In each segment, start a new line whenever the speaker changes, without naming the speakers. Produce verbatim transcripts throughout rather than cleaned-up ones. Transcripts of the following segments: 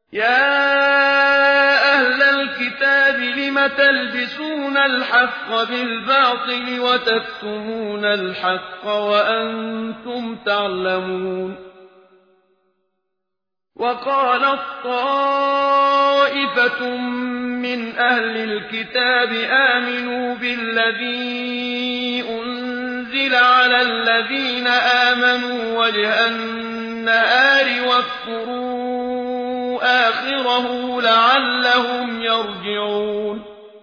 يا أهل الكتاب لم تلبسون الحق بالباطل وتكتمون الحق وأنتم تعلمون وقالت طائفة من أهل الكتاب آمنوا بالذي أنزل على الذين آمنوا وجه النهار واكفروا آخره لعلهم يرجعون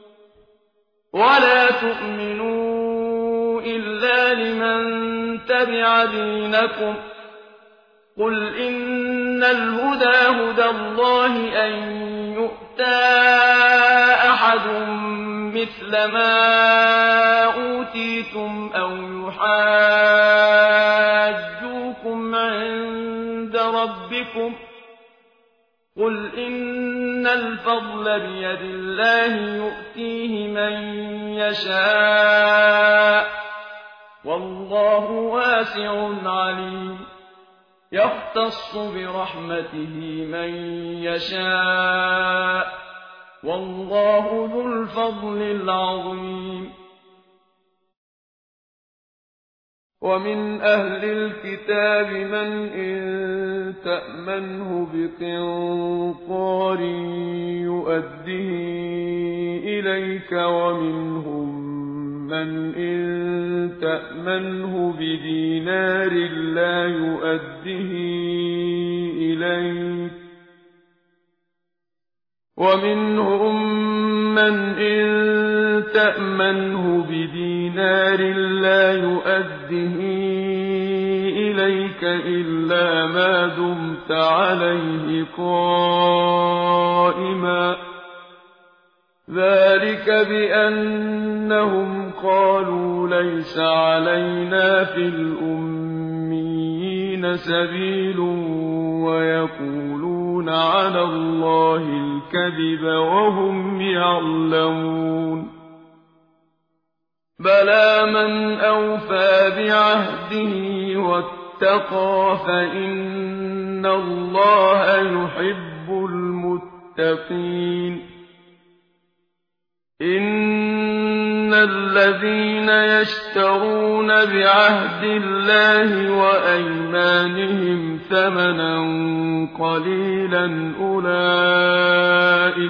ولا تؤمنوا إلا لمن تبع دينكم قل إن الهدى هدى الله أن يؤتى أحد مثل ما أوتيتم أو يحاجوكم عند ربكم قل إن الفضل بيد الله يؤتيه من يشاء والله واسع عليم يختص برحمته من يشاء والله ذو الفضل العظيم ومن أهل الكتاب من إن تأمنه بقنطار يؤده إليك ومنهم من إن تأمنه بدينار لا يؤده إليك ومنهم من إن تأمنه بدينار لا يؤده إليك إلا ما دمت عليه قائما ذلك بأنهم قالوا ليس علينا في الأميين سبيل ويقولون على الله الكذب وهم يعلمون بلى من أوفى بعهده واتقى فإن الله يحب المتقين إن الذين يشترون بعهد الله وأيمانهم ثمنا قليلا أولئك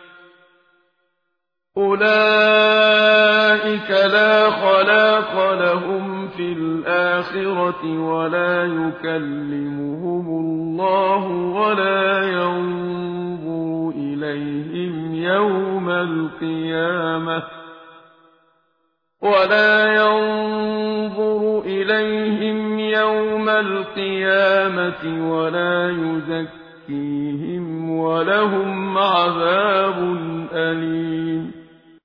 أولئك لا خلاق لهم في الآخرة ولا يكلمهم الله ولا ينظر إليهم يوم القيامة ولا ينظر إليهم يوم القيامة ولا يزكيهم ولهم عذاب أليم